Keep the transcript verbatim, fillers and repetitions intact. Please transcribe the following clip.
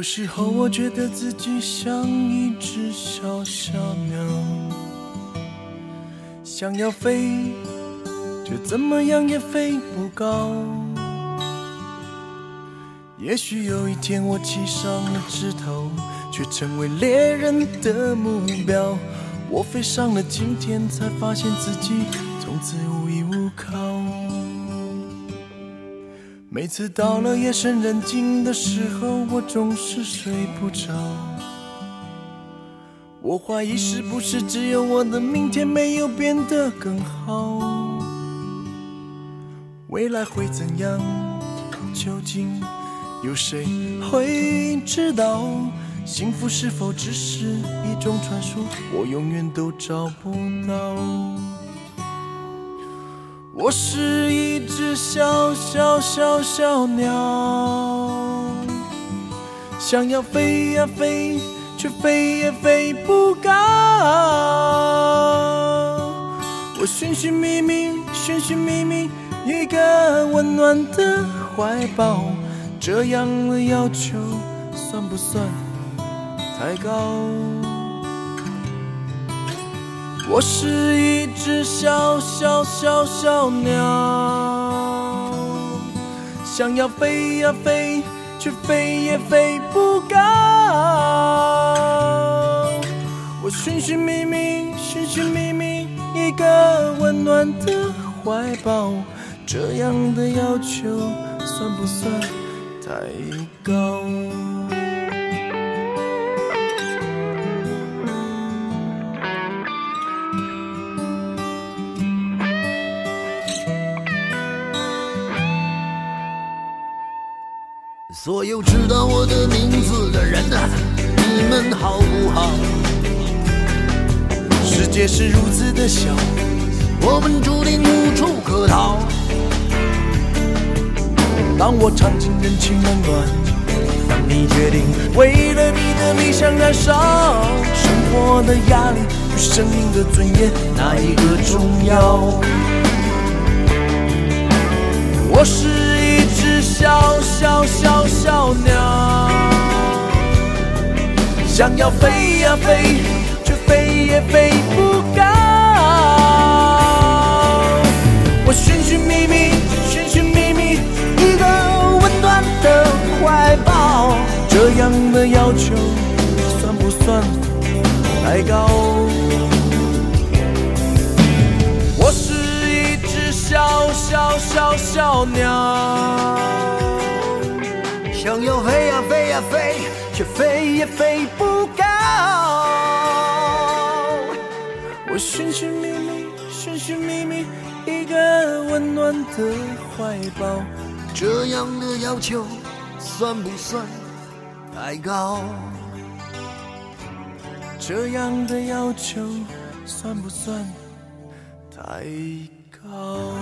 有时候我觉得自己像一只小小鸟，想要飞，却怎么样也飞不高。也许有一天我栖上了枝头，却成为猎人的目标。我飞上了今天，才发现自己从此无依无靠。每次到了夜深人静的时候，我总是睡不着。我怀疑是不是只有我的明天没有变得更好。未来会怎样，究竟有谁会知道？幸福是否只是一种传说，我永远都找不到。我是一只小小小小鸟，想要飞呀飞，却飞也飞不高。我寻寻觅觅，寻寻觅觅一个温暖的怀抱，这样的要求算不算太高？我是一只小小小小鸟，想要飞呀飞，却飞也飞不高。我寻寻觅觅，寻寻觅觅一个温暖的怀抱，这样的要求算不算太高？ 所有知道我的名字的人啊，你们好不好？ 世界是如此的小， 我们注定无处可逃。 当我尝尽人情冷暖，当你决定为了你的理想燃烧，生活的压力与生命的尊严，哪一个重要？我是一只小小小小鸟，想要飞呀飞，却飞也飞不高。我寻寻觅觅，寻寻觅觅一个温暖的怀抱，这样的要求算不算太高？我是一只小小小小鸟， 想要飞呀飞呀飞， 却飞也飞不高。我寻寻觅觅，寻寻觅觅一个温暖的怀抱， 这样的要求算不算太高？ 这样的要求算不算太高？